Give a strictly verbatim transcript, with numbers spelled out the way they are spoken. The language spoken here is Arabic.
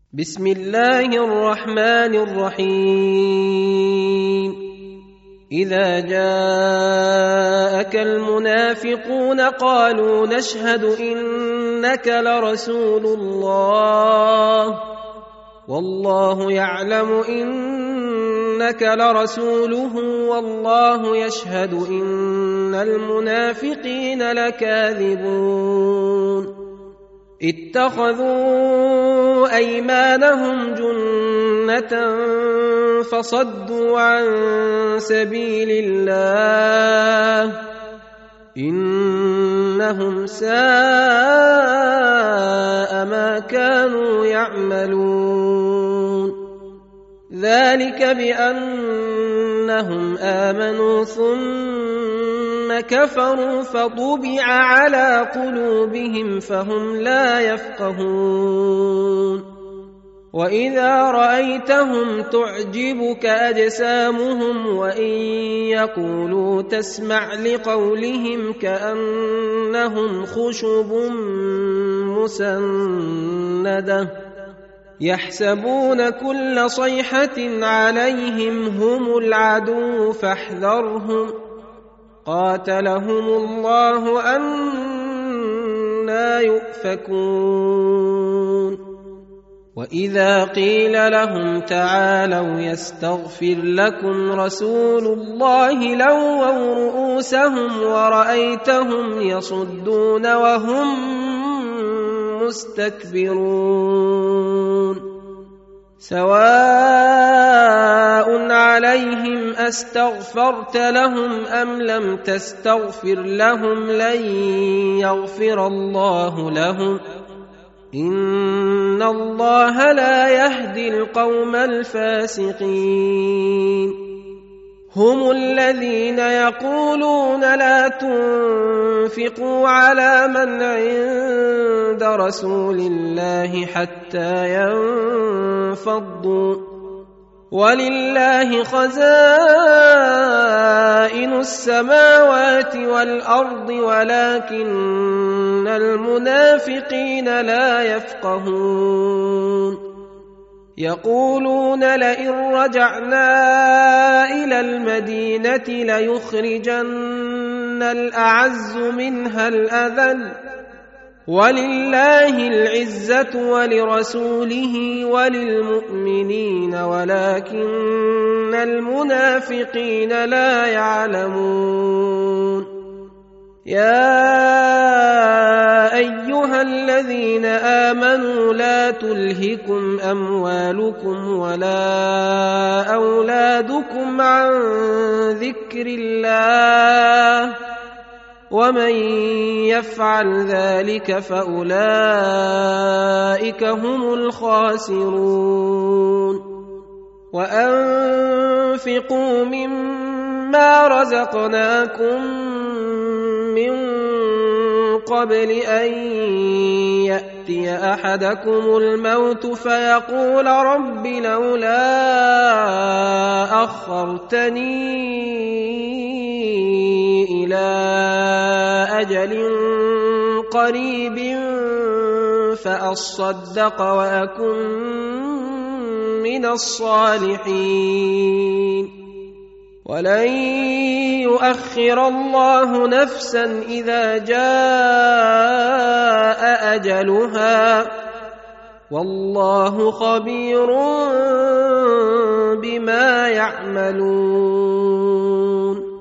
بسم الله الرحمن الرحيم إذا جاءك المنافقون قالوا نشهد إنك لرسول الله والله يعلم إنك لرسوله والله يشهد إن المنافقين لكاذبون اتخذوا أيمانهم جنة فصدوا عن سبيل الله إنهم ساء ما كانوا يعملون ذلك بأنهم آمنوا ثم كفروا فطبع على قلوبهم فهم لا يفقهون وإذا رأيتهم تعجبك أجسامهم وإن يقولوا تسمع لقولهم كأنهم خشب مسندة يحسبون كل صيحة عليهم هم العدو فاحذرهم قاتلهم الله أنى يؤفكون وإذا قيل لهم تعالوا يستغفر لكم رسول الله لووا رؤوسهم ورأيتهم يصدون وهم مستكبرون سواء عليهم أستغفرت لهم أم لم تستغفر لهم لن يغفر الله لهم إن الله لا يهدي القوم الفاسقين هم الذين يقولون لا تنفقوا على من عند رسول الله حتى ينفضوا ولله خزائن السماوات والأرض ولكن المنافقين لا يفقهون يقولون لئن رجعنا إلى المدينة ليخرجن الأعز منها الأذل ولله العزة ولرسوله وللمؤمنين ولكن المنافقين لا يعلمون يا أيها الذين آمنوا لا تلهكم أموالكم ولا أولادكم عن ذكر الله ومن يفعل ذلك فأولئك هم الخاسرون وأنفقوا مما رزقناكم من قبل أن يأتي أحدكم الموت فيقول رب لولا أخرتني إلى أجل قريب فأصدق وأكن من الصالحين ولن يؤخر الله نفسا إذا جاء أجلها والله خبير بما يعملون